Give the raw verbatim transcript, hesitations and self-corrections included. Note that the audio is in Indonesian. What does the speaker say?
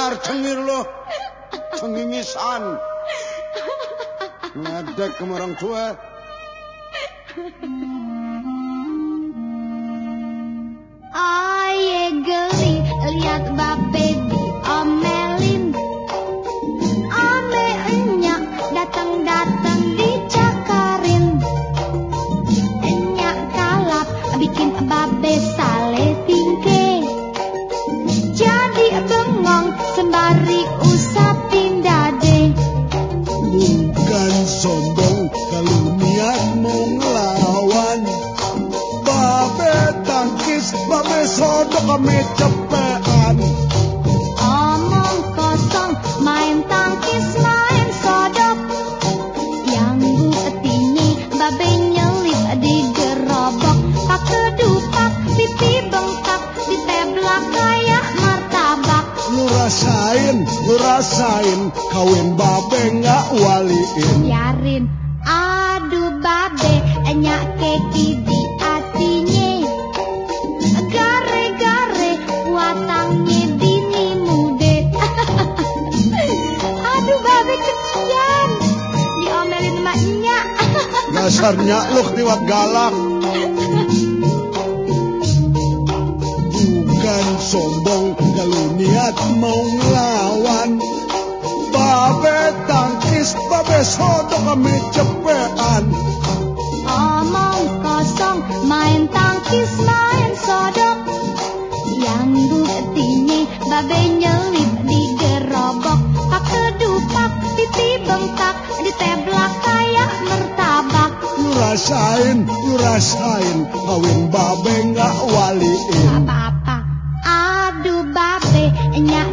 cengar cengir lo cengingisan ngedek ke orang tua. Aye geli lihat babe diomelin, ame enyak datang-datang dicakarin, enyak kalap bikin babe sale tingke, jadi bengong sembari usapin dade. Bukan sombong kalau niat mau ngelawan, babe tangkis babe sodok kami cepean. Omong kosong main tangkis main sodok, yang buktinya babe nyelip di gerobok, pak kedupak pipi bengkak diteblak kayak martabak. Lu rasain, lu rasain kawin babe nggak waliin. Biarin, aduh babe enyak keki di hatinya, gare-gare watangnya dini mude. Aduh babe kecian diomelin sama enyak. Dasarnya lu ketiwak galak. Bukan sombong kalau niat mau ngelawan, babe tangkis babe sodok kami cepean. Omong kosong main tangkis main sodok, yang buktinya babe nyelip di gerobok, pak kedupak pipi bengkak diteblak kayak martabak. Lu rasain, lu rasain kawin babe nggak waliin. Gak apa-apa, aduh babe enyak